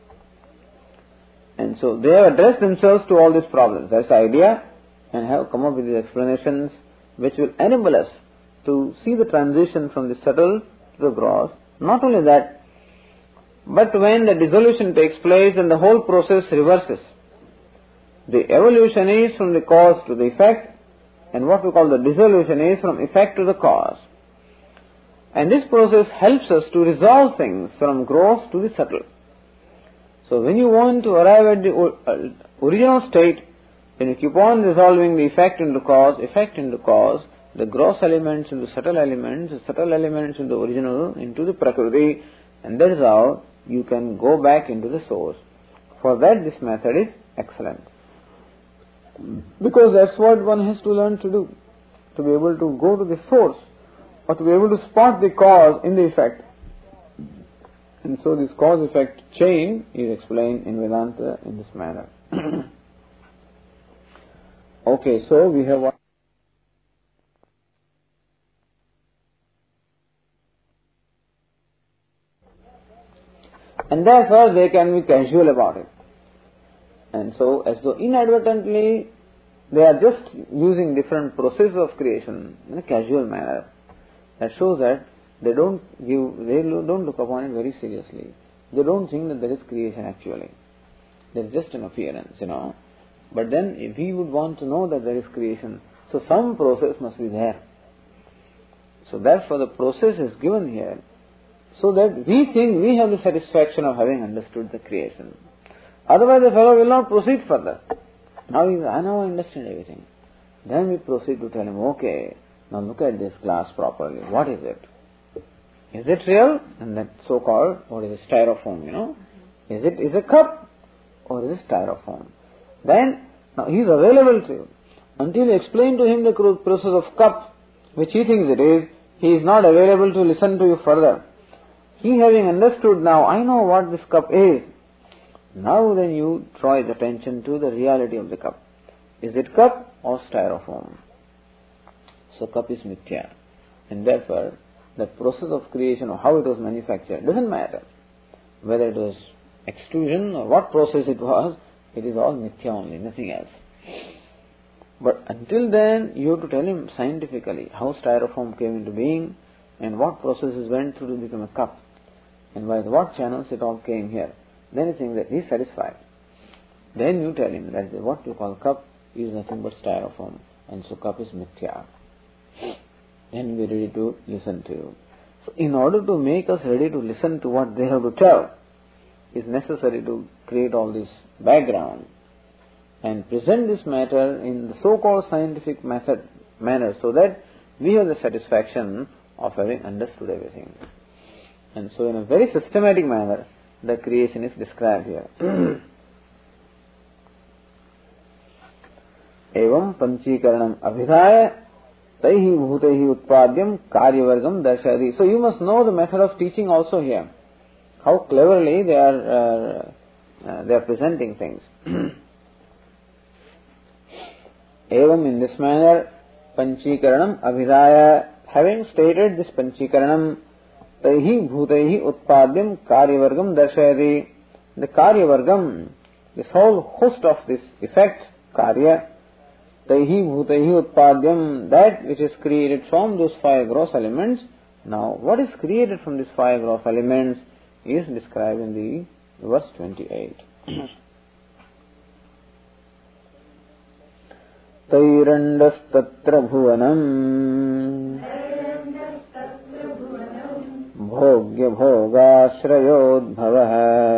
And so they have addressed themselves to all these problems. That's the idea, and have come up with these explanations which will enable us to see the transition from the subtle to the gross. Not only that, but when the dissolution takes place and the whole process reverses. The evolution is from the cause to the effect, and what we call the dissolution is from effect to the cause. And this process helps us to resolve things from gross to the subtle. So when you want to arrive at the original state, when you keep on resolving the effect into cause, effect into cause, the gross elements into subtle elements, the subtle elements into the original, into the Prakriti, and that is how you can go back into the source. For that, this method is excellent. Because that's what one has to learn to do, to be able to go to the source, or to be able to spot the cause in the effect. And so this cause-effect chain is explained in Vedanta in this manner. Okay, so we have one. And therefore they can be casual about it. And so as though inadvertently they are just using different processes of creation in a casual manner. That shows that they don't give, they don't look upon it very seriously. They don't think that there is creation actually. There is just an appearance, you know. But then if we would want to know that there is creation, so some process must be there. So therefore the process is given here so that we think we have the satisfaction of having understood the creation. Otherwise the fellow will not proceed further. Now he, I now understand everything. Then we proceed to tell him, okay, now look at this glass properly. What is it? Is it real? And that so-called, what is it, styrofoam, you know? Is it is a cup or is it styrofoam? Then, now he is available to you. Until you explain to him the process of cup, which he thinks it is, he is not available to listen to you further. He having understood now, I know what this cup is. Now then you draw his attention to the reality of the cup. Is it cup or styrofoam? So cup is mithya. And therefore, the process of creation or how it was manufactured doesn't matter. Whether it was extrusion or what process it was, it is all mithya only, nothing else. But until then, you have to tell him scientifically how styrofoam came into being and what processes went through to become a cup and by what channels it all came here. Then he thinks that he is satisfied. Then you tell him that what you call cup is nothing but styrofoam, and so cup is mithya. Then we are ready to listen to you. So in order to make us ready to listen to what they have to tell, it is necessary to create all this background and present this matter in the so-called scientific method manner so that we have the satisfaction of having understood everything. And so in a very systematic manner, the creation is described here. Evam panchikaranam abhidhaya taihi bhutaihi utpadyam karyavargam darshayati. So you must know the method of teaching also here. How cleverly they are uh, uh, they are presenting things. Evam, in this manner, panchikaranam abhidhaya, having stated this panchikaranam, taihi bhutaihi utpadyam karyavargam darshayati. The karyavargam, this whole host of this effect, karya, taihi bhutaihi utpadyam, that which is created from those five gross elements. Now, what is created from these five gross elements is described in the verse twenty-eight. Tairandastatra bhuvanam bhogya bhogashrayodbhavah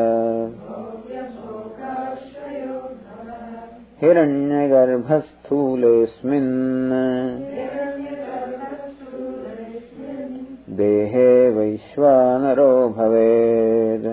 hiranyagarbhasthulesmin dehe vaishvanaro bhaved.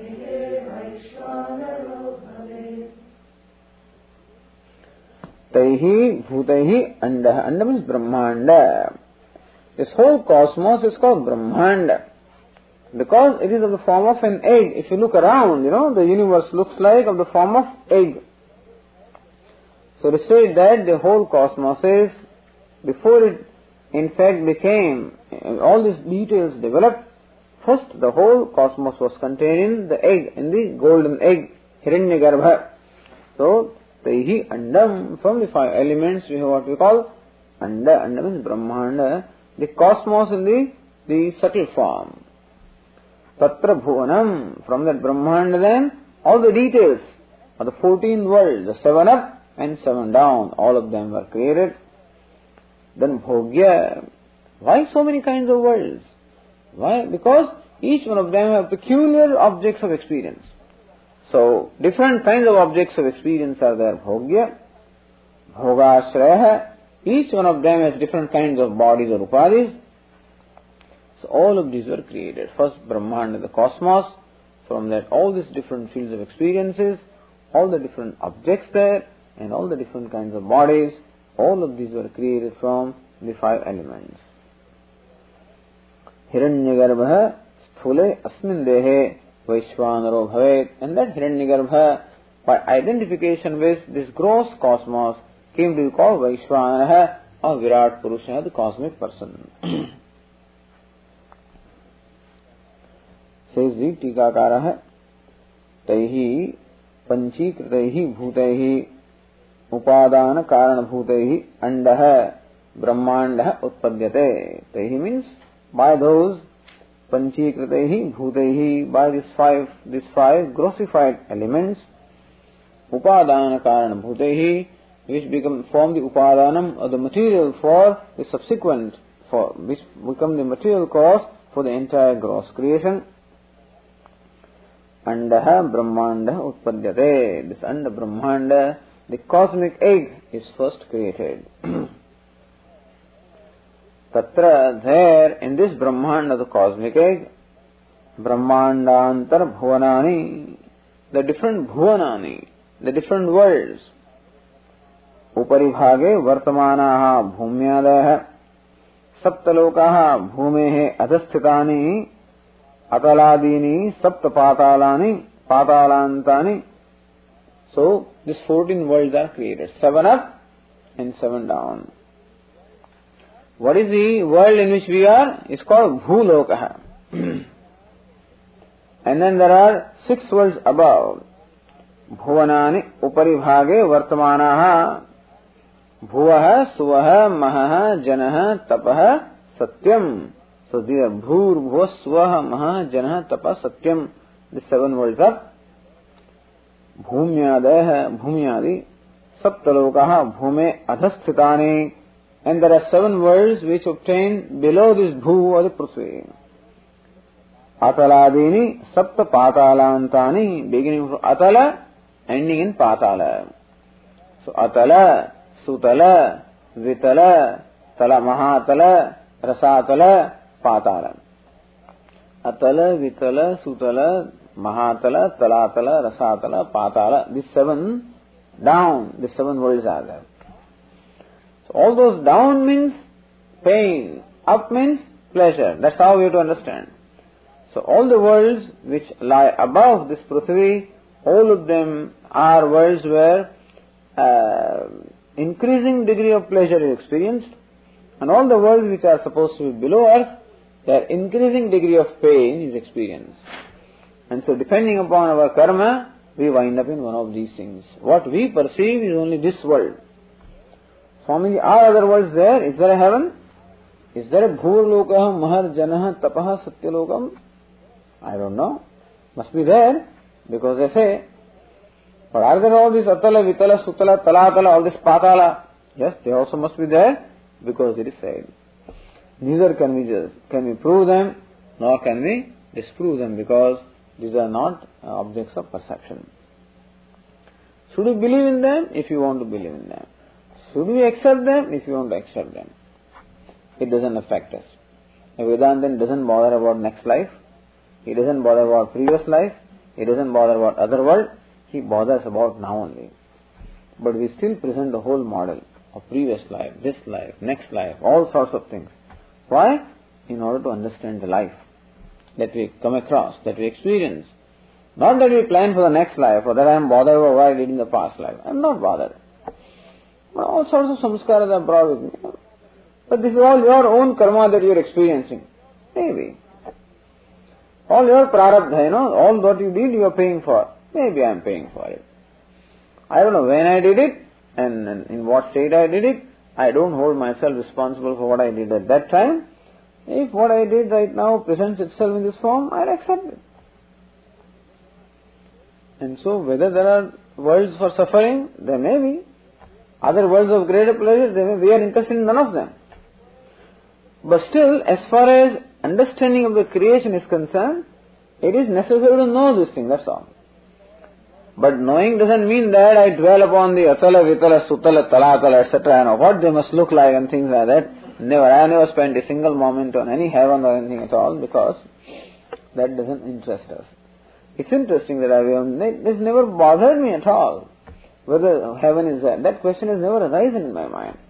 Taihi bhutaihi anda. Anda means Brahmanda. This whole cosmos is called Brahmanda because it is of the form of an egg. If you look around, you know, the universe looks like of the form of egg. So to say that the whole cosmos is, before it in fact became, all these details developed, first the whole cosmos was contained in the egg, in the golden egg, Hiranyagarbha. So, Taihi Andam, from the five elements we have what we call Anda. Anda means Brahmanda, the cosmos in the, the subtle form. Tatra Bhuvanam, from that Brahmanda then, all the details of the fourteen worlds, the seven up and seven down, all of them were created. Then Bhogya. Why so many kinds of worlds? Why? Because each one of them have peculiar objects of experience. So, different kinds of objects of experience are there. Bhogya, Bhogashraya. Each one of them has different kinds of bodies or upadis. So, all of these were created. First, Brahmanda, the cosmos. From that, all these different fields of experiences, all the different objects there, and all the different kinds of bodies. All of these were created from the five elements. Hiranyagarbha sthule asmin dehe vaishvanaro bhavet. And that Hiranyagarbha, by identification with this gross cosmos, came to be called Vaishvanara or Virat Purusha, the cosmic person. Says the Tikakara, Taihi Panchikritaihi Bhutaihi Upadana Karana Bhutaihi Andaha Brahmandaha Utpadyate. Taihi means by those Panchikritaihi Bhutaihi, by these five, these five grossified elements, Upadana Karana Bhutaihi, which become form the Upadanam or the material for the subsequent, for which become the material cause for the entire gross creation. Andaha Brahmanda Utpadyate. This Anda Brahmanda, the cosmic egg, is first created. Tatra, there, in this Brahmanda, the cosmic egg, Brahmandantar Bhuvanani, the different Bhuvanani, the different worlds. Upari bhage vartamanaha bhumyadaha. Saptalokaha bhumehe adhasthitani ataladini saptapatalani patalantani. So, these fourteen worlds are created. Seven up and seven down. What is the world in which we are? It's called Bhulokaha. And then there are six worlds above. Bhuvanani upari bhage vartamanaha. Bhuvaha, Suvaha, Mahaha, Janaha, Tapaha, Satyam. So these are Bhur, Bhuva, Suvaha, Mahaha, Janaha, Tapaha, Satyam. The seven worlds are Bhumyadaha, Bhumyadi, Saptalokaha, Bhume, Adhasthitani. And there are seven worlds which obtain below this Bhu or the Prithvi. Ataladini, Sapta Patalantani, beginning from Atala, ending in Patala. So Atala, Sutala, Vitala, Tala Mahatala, Rasatala, Patala. Atala, Vitala, Sutala, Mahatala, Talatala, Rasatala, Patala. These seven down, these seven worlds are there. So all those down means pain, up means pleasure. That's how we have to understand. So all the worlds which lie above this Prithvi, all of them are worlds where uh, increasing degree of pleasure is experienced, and all the worlds which are supposed to be below earth, their increasing degree of pain is experienced. And so depending upon our karma, we wind up in one of these things. What we perceive is only this world. Swamiji, are other worlds there? Is there a heaven? Is there a Bhur Lokaha, Mahar, Janaha, Tapaha, Satyalokam? I don't know. Must be there, because they say. But are there all these Atala, Vitala, Sutala, Talatala, all this Patala? Yes, they also must be there, because it is said. Neither can we just, can we prove them, nor can we disprove them, because these are not objects of perception. Should we believe in them? If you want to believe in them. Should we accept them? If you want to accept them. It doesn't affect us. A Vedantin doesn't bother about next life. He doesn't bother about previous life. He doesn't bother about other world. He bothers about now only. But we still present the whole model of previous life, this life, next life, all sorts of things. Why? In order to understand the life that we come across, that we experience. Not that we plan for the next life, or that I am bothered about what I did in the past life. I am not bothered. But all sorts of samskaras are brought with me. But this is all your own karma that you are experiencing. Maybe. All your prarabdha, you know, all what you did you are paying for. Maybe I am paying for it. I don't know when I did it and in what state I did it. I don't hold myself responsible for what I did at that time. If what I did right now presents itself in this form, I'll accept it. And so whether there are worlds for suffering, there may be. Other worlds of greater pleasure, there may be. We are interested in none of them. But still, as far as understanding of the creation is concerned, it is necessary to know this thing, that's all. But knowing doesn't mean that I dwell upon the Atala, Vitala, Sutala, Talatala, et cetera, and what they must look like and things like that. Never. I have never spent a single moment on any heaven or anything at all, because that doesn't interest us. It's interesting that I have, this never bothered me at all, whether heaven is there. That question has never arisen in my mind.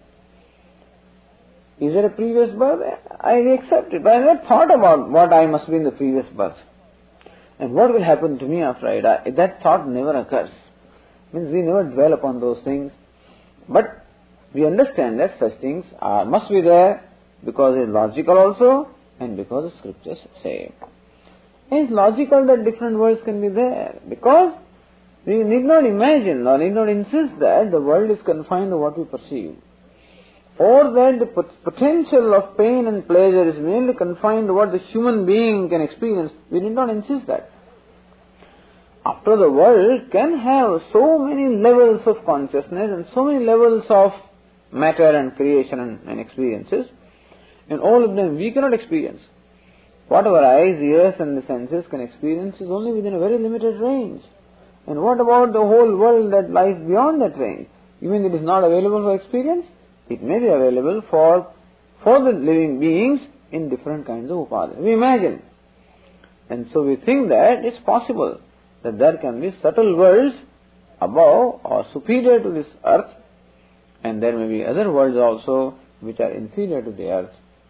Is there a previous birth? I accept it, but I never thought about what I must be in the previous birth. And what will happen to me after I die? That thought never occurs. Means we never dwell upon those things. But we understand that such things are, must be there, because it is logical also, and because the scriptures say. It is logical that different worlds can be there, because we need not imagine or need not insist that the world is confined to what we perceive, or that the potential of pain and pleasure is mainly confined to what the human being can experience. We need not insist that. After the world can have so many levels of consciousness and so many levels of matter and creation and, and experiences, and all of them we cannot experience. What our eyes, ears and the senses can experience is only within a very limited range. And what about the whole world that lies beyond that range? You mean it is not available for experience? It may be available for, for the living beings in different kinds of upadana. We imagine. And so we think that it's possible that there can be subtle worlds above or superior to this earth, and there may be other worlds also which are inferior to the earth.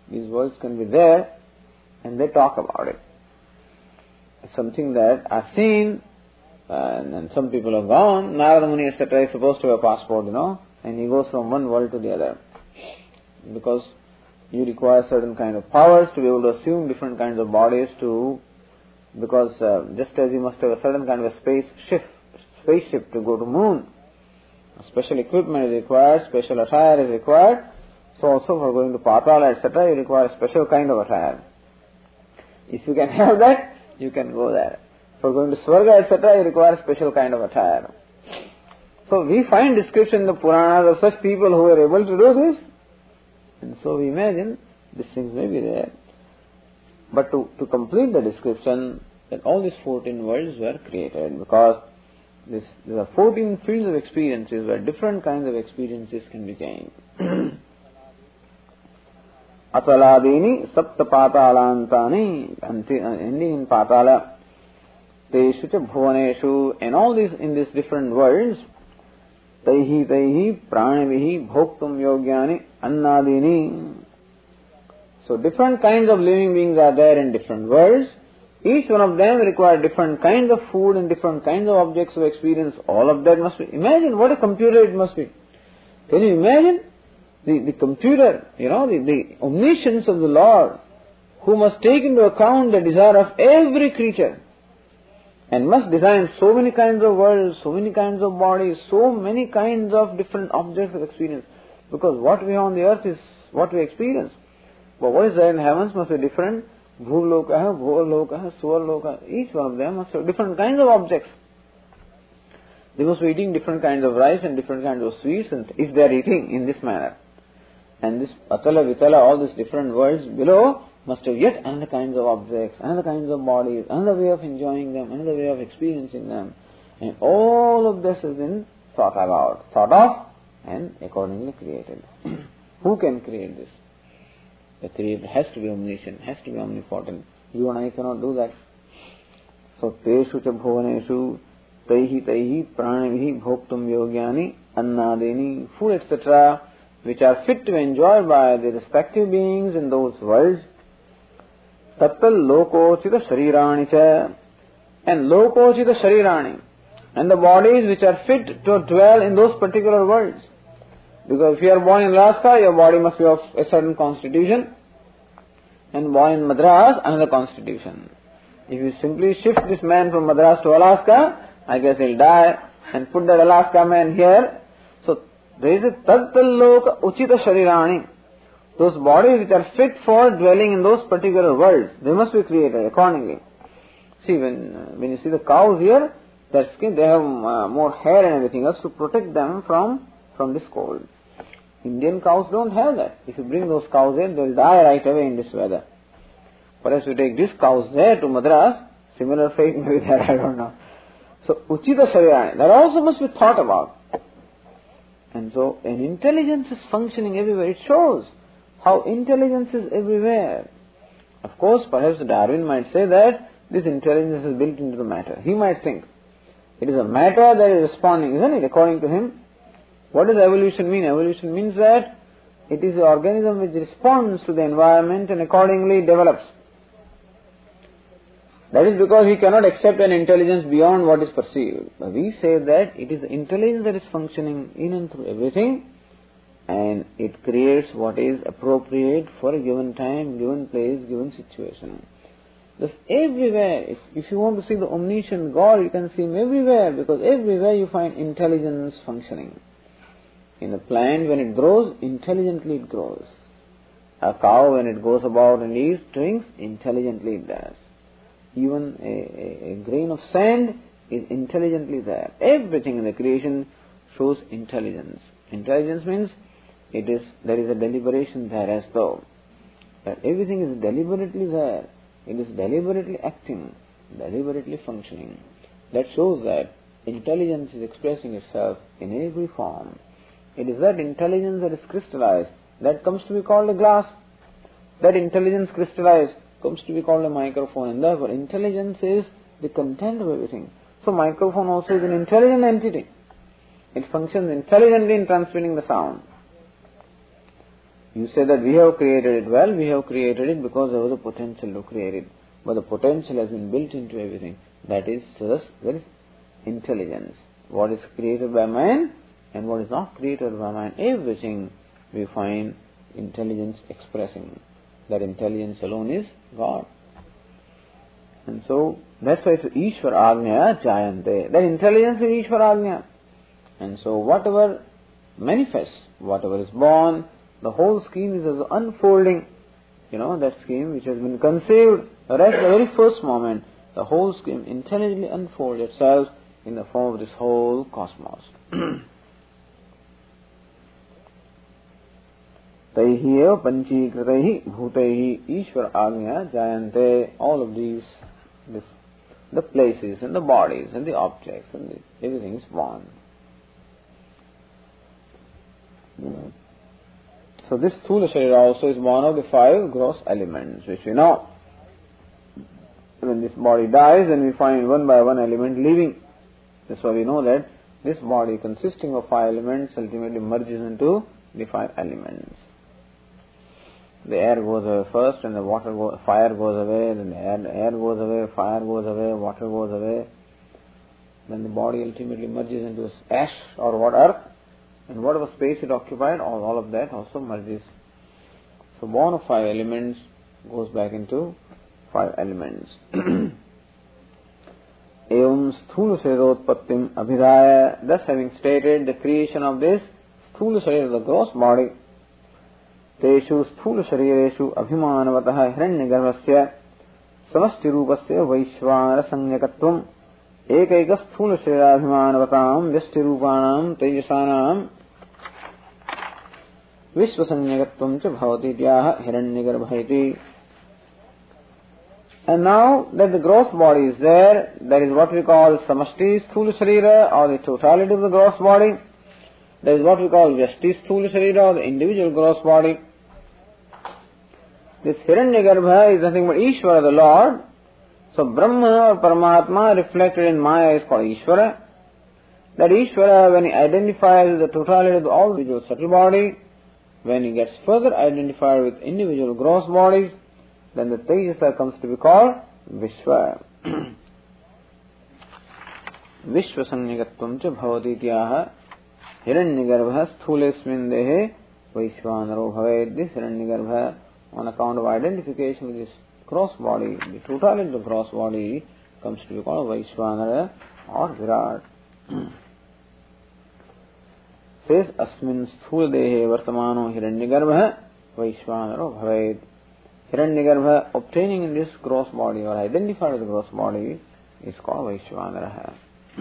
These worlds can be there, and they talk about it. It's something that are seen, uh, and, and some people have gone. Narada Muni, et cetera is supposed to have a passport, you know, and he goes from one world to the other. Because you require certain kind of powers to be able to assume different kinds of bodies to, because uh, just as you must have a certain kind of a space ship, spaceship to go to moon, special equipment is required, special attire is required. So also for going to Patala, et cetera, you require a special kind of attire. If you can have that, you can go there. For going to Swarga, et cetera, you require a special kind of attire. So we find description in the Puranas of such people who are able to do this. And so we imagine these things may be there. But to, to complete the description, that all these fourteen worlds were created, because this, there are fourteen fields of experiences where different kinds of experiences can be gained. Ataladini sapta patalantani, ending in patala, teshu cha bhuvaneshu, and all these in these different worlds, taihi taihi pranivihi bhoktum yogyani annadini. So different kinds of living beings are there in different worlds. Each one of them require different kinds of food and different kinds of objects of experience. All of that must be. Imagine what a computer it must be. Can you imagine? The, the computer, you know, the, the omniscience of the Lord, who must take into account the desire of every creature, and must design so many kinds of worlds, so many kinds of bodies, so many kinds of different objects of experience. Because what we have on the earth is what we experience. But what is there in heavens must be different. Bhuloka, Bholoka, Suvarloka, each one of them must have different kinds of objects. They must be eating different kinds of rice and different kinds of sweets, and if they are eating in this manner. And this Atala, Vitala, all these different worlds below must have yet another kinds of objects, another kinds of bodies, another way of enjoying them, another way of experiencing them. And all of this has been thought about, thought of, and accordingly created. Who can create this? The Creator has to be omniscient, has to be omnipotent. You and I cannot do that. So, teshu cha bhuvaneshu, taihi taihi pranivihi bhoktum yogyani annadeni, food, et cetera, which are fit to be enjoyed by the respective beings in those worlds. Tattal lokochita sharirani cha, and lokochita sharirani, and the bodies which are fit to dwell in those particular worlds. Because if you are born in Alaska, your body must be of a certain constitution, and born in Madras, another constitution. If you simply shift this man from Madras to Alaska, I guess he'll die, and put that Alaska man here. So there is a Tattalloka Uchita Sharirani. Those bodies which are fit for dwelling in those particular worlds, they must be created accordingly. See, when uh, when you see the cows here, their skin, they have uh, more hair and everything else to protect them from, from this cold. Indian cows don't have that. If you bring those cows in, they'll die right away in this weather. Perhaps you take these cows there to Madras, similar fate may be there, I don't know. So, Uchita Sharirani, that also must be thought about. And so, an intelligence is functioning everywhere. It shows how intelligence is everywhere. Of course, perhaps Darwin might say that this intelligence is built into the matter. He might think it is a matter that is responding, isn't it, according to him? What does evolution mean? Evolution means that it is the organism which responds to the environment and accordingly develops. That is because he cannot accept an intelligence beyond what is perceived. But we say that it is the intelligence that is functioning in and through everything, and it creates what is appropriate for a given time, given place, given situation. Thus everywhere, if, if you want to see the omniscient God, you can see Him everywhere, because everywhere you find intelligence functioning. In a plant, when it grows, intelligently it grows. A cow, when it goes about and eats, drinks, intelligently it does. Even a, a, a grain of sand is intelligently there. Everything in the creation shows intelligence. Intelligence means it is there is a deliberation there, as though that everything is deliberately there. It is deliberately acting, deliberately functioning. That shows that intelligence is expressing itself in every form. It is that intelligence that is crystallized that comes to be called a glass. That intelligence crystallized comes to be called a microphone, and therefore intelligence is the content of everything. So microphone also is an intelligent entity. It functions intelligently in transmitting the sound. You say that we have created it. Well, we have created it because there was a potential to create it. But the potential has been built into everything. That is, thus, there is intelligence. What is created by man and what is not created by man, everything we find intelligence expressing. That intelligence alone is God. And so, that's why it's Ishvara Agnya Jayante. That intelligence is Ishvara Agnya. And so, whatever manifests, whatever is born, the whole scheme is as unfolding. You know, that scheme which has been conceived right at the very first moment, the whole scheme intelligently unfolds itself in the form of this whole cosmos. Taihi eva panchikritaihi bhutaihi Ishvara Agnya Jayante. All of these, this, the places and the bodies and the objects and the, everything is born. So this Sthula Sharira also is one of the five gross elements which we know. When this body dies, then we find one by one element leaving. That's why we know that this body consisting of five elements ultimately merges into the five elements. The air goes away first, and the water go, fire goes away, then the air, the air goes away, fire goes away, water goes away. Then the body ultimately merges into ash or what, earth. And whatever space it occupied, all, all of that also merges. So born of five elements goes back into five elements. Evam sthula sharirotpattim abhidaya. Thus having stated the creation of this sthula sharira, the gross body, teshu sthula sharireshu abhimanavataha hiranyagarbhasya samasti rupasya vaishvara sanyakatvam ekaika sthula sharirabhimanavatam vyashtirupanam tejasanam Vishvasanyakatvam cha bhavati tyaha hiranyagarbhaiti. And now that the gross body is there, that is what we call samashti sthula sharira, or the totality of the gross body. That is what we call vyashti sthula sharira, or the individual gross body. This hiranyagarbha is nothing but Ishvara, the Lord. So Brahma or Paramatma reflected in Maya is called Ishvara. That Ishvara, when he identifies the totality of all the individual subtle body, when he gets further identified with individual gross bodies, then the Tejasa comes to be called Vishwa. Vishvasanyakatvam cha bhavati tyaha hiranyagarbha sthulesmin dehe vaishvanaro bhavet. This hiranyagarbha, on account of identification with this gross body, the totality of the gross body, comes to be called Vaishvanara or Virat. Says asmin sthula dehe vartamano hiranyagarbha vaishvanaro bhavet. Hiranyagarbha obtaining in this gross body or identified with the gross body is called Vaishvanara.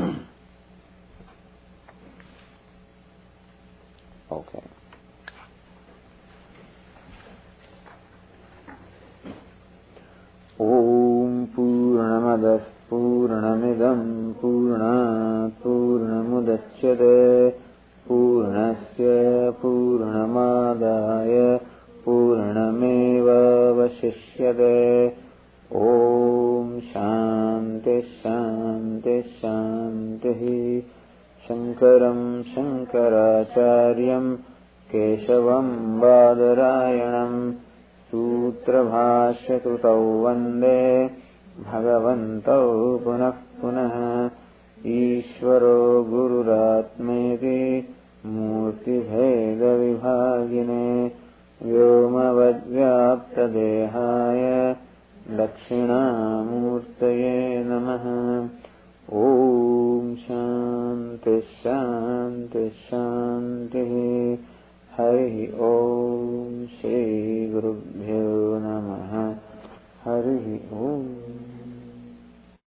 Okay. Om Purnamadah Purnamidam Purnat Purnamudachyate Purnasya Purnamadaya Purnameva Vashishyate. Om Shanti Shanti Shanti. Shankaram Shankaracharyam Keshavam Badarayanam Sutra Bhashya Krutau Vande Bhagavantau Punah Punah. Ishvaro Gururatmeti Murti Bheda Vibhagine Vyomavadvyapta Dehaya Dakshinamurtaye Namaha. Om Shanti Shanti Shanti. Hari Om.